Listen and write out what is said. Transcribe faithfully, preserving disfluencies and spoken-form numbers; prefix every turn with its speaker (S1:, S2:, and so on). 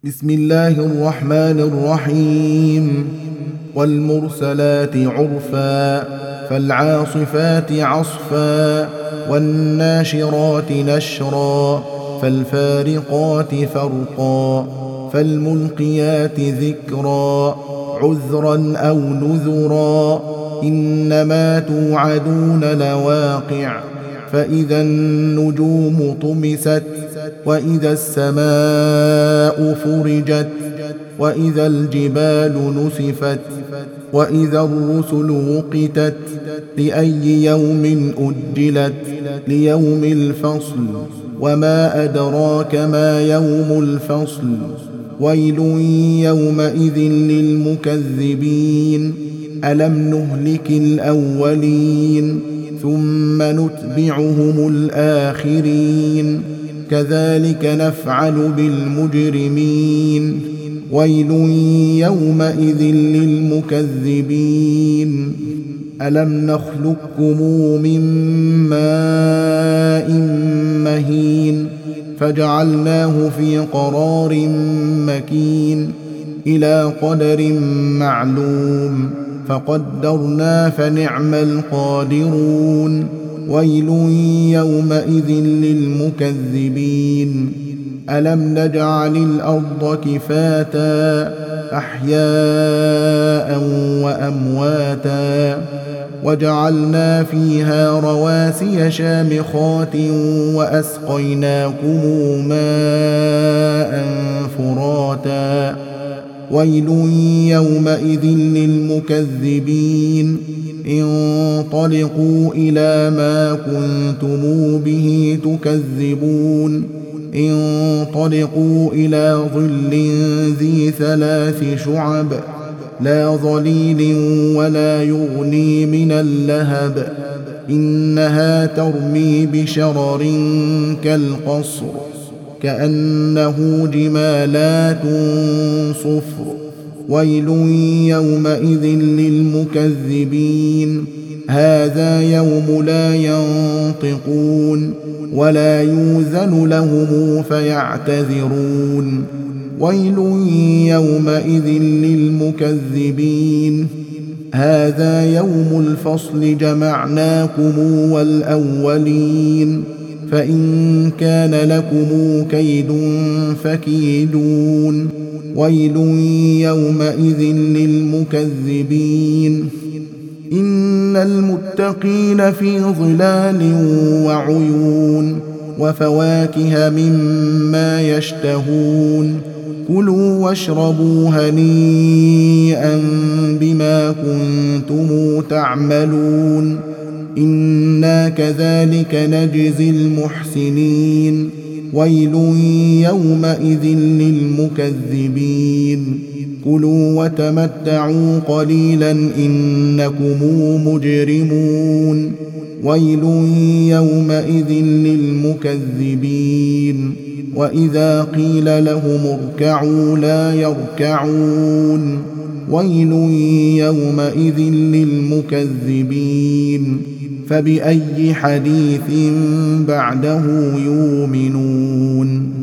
S1: بسم الله الرحمن الرحيم والمرسلات عرفا فالعاصفات عصفا والناشرات نشرا فالفارقات فرقا فالملقيات ذكرا عذرا أو نذرا إنما توعدون لواقع فإذا النجوم طمست وإذا السماء فرجت وإذا الجبال نسفت وإذا الرسل وقتت لأي يوم أجلت ليوم الفصل وما أدراك ما يوم الفصل ويل يومئذ للمكذبين ألم نهلك الأولين ثم نتبعهم الآخرين كذلك نفعل بالمجرمين ويل يومئذ للمكذبين ألم نخلقكم من ماء مهين فجعلناه في قرار مكين إلى قدر معلوم فقدرنا فنعم القادرون ويل يومئذ للمكذبين ألم نجعل الأرض كفاتا أحياء وأمواتا وجعلنا فيها رواسي شامخات وأسقيناكم ماء فراتا ويل يومئذ للمكذبين انطلقوا إلى ما كنتم به تكذبون انطلقوا إلى ظل ذي ثلاث شعب لا ظليل ولا يغني من اللهب إنها ترمي بشرر كالقصر كأنه جمالات صفر ويل يومئذ للمكذبين هذا يوم لا ينطقون ولا يوذن لهم فيعتذرون ويل يومئذ للمكذبين هذا يوم الفصل جمعناكم والأولين فإن كان لكم كيد فكيدون ويل يومئذ للمكذبين إن المتقين في ظلال وعيون وفواكه مما يشتهون كلوا واشربوا هنيئا بما كنتم تعملون إنا كذلك نجزي المحسنين ويل يومئذ للمكذبين كلوا وتمتعوا قليلا إنكم مجرمون ويل يومئذ للمكذبين وإذا قيل لهم اركعوا لا يركعون ويل يومئذ للمكذبين فبأي حديث بعده يؤمنون.